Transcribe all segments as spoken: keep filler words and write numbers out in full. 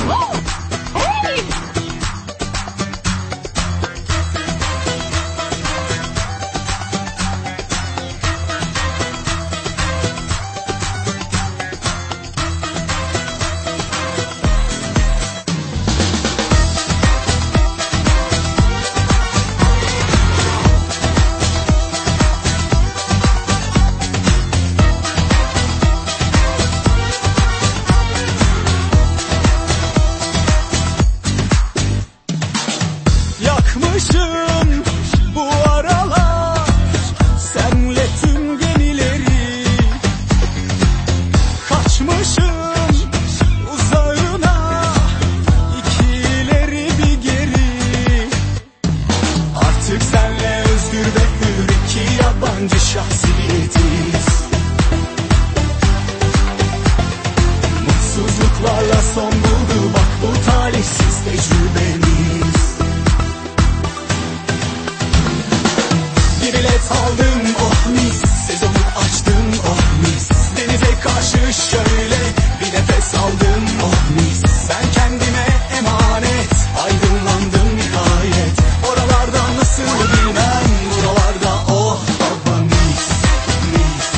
Yakmışım bu aralar senle tüm gemileri, kaçmışım uzağına iki ileri bir geri. Artık senle özgür ve hür iki yabancı şahsiyetiz. Mutsuzluklarla son buldu bak bu talihsiz tecrübemiz. Bilet aldım oh mis, sezonu açtım oh mis. Denize karşı şöyle bir nefes aldım oh mis. Ben kendime emanet, aydınlandım nihayet. Oralarda nasıl bilmem, buralarda oh baba mis, mis.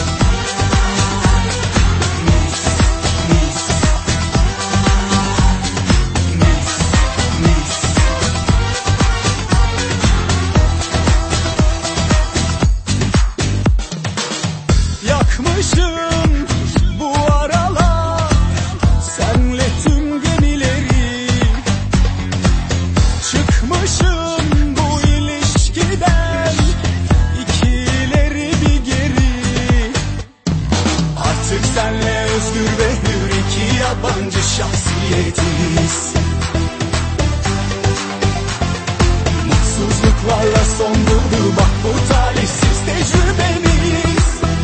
Mis, mis. Mis, mis. Yakmışım bu aralar senle tüm gemileri, çıkmışım bu ilişkiden iki ileri bir geri. Artık senle özgür ve hür iki yabancı şahsiyetiz. Mutsuzluklarla son buldu bak bu talihsiz tecrübemiz.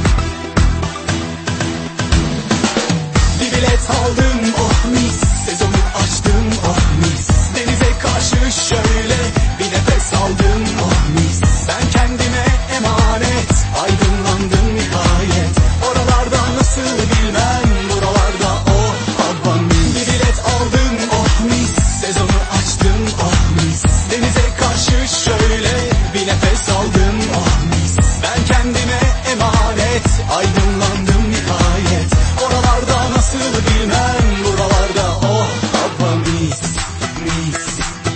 Bilet aldım oh mis, sezonu açtım oh mis. Denize karşı şöyle bir nefes aldım oh mis. Ben kendime emanet, aydınlandım nihayet. Oralarda nasıl bilmem, buralarda oh baba mis. Bir bilet aldım oh mis, sezonu açtım oh mis. Denize karşı şöyle bir nefes aldım oh mis. Ben kendime emanet, aydınlandım nihayet. Oralarda nasıl bilmem, buralarda oh baba mis, mis.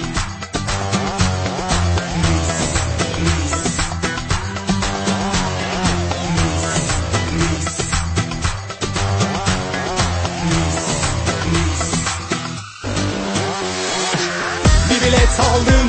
Mis, mis. Mis, mis. Mis, mis. Bir bilet aldım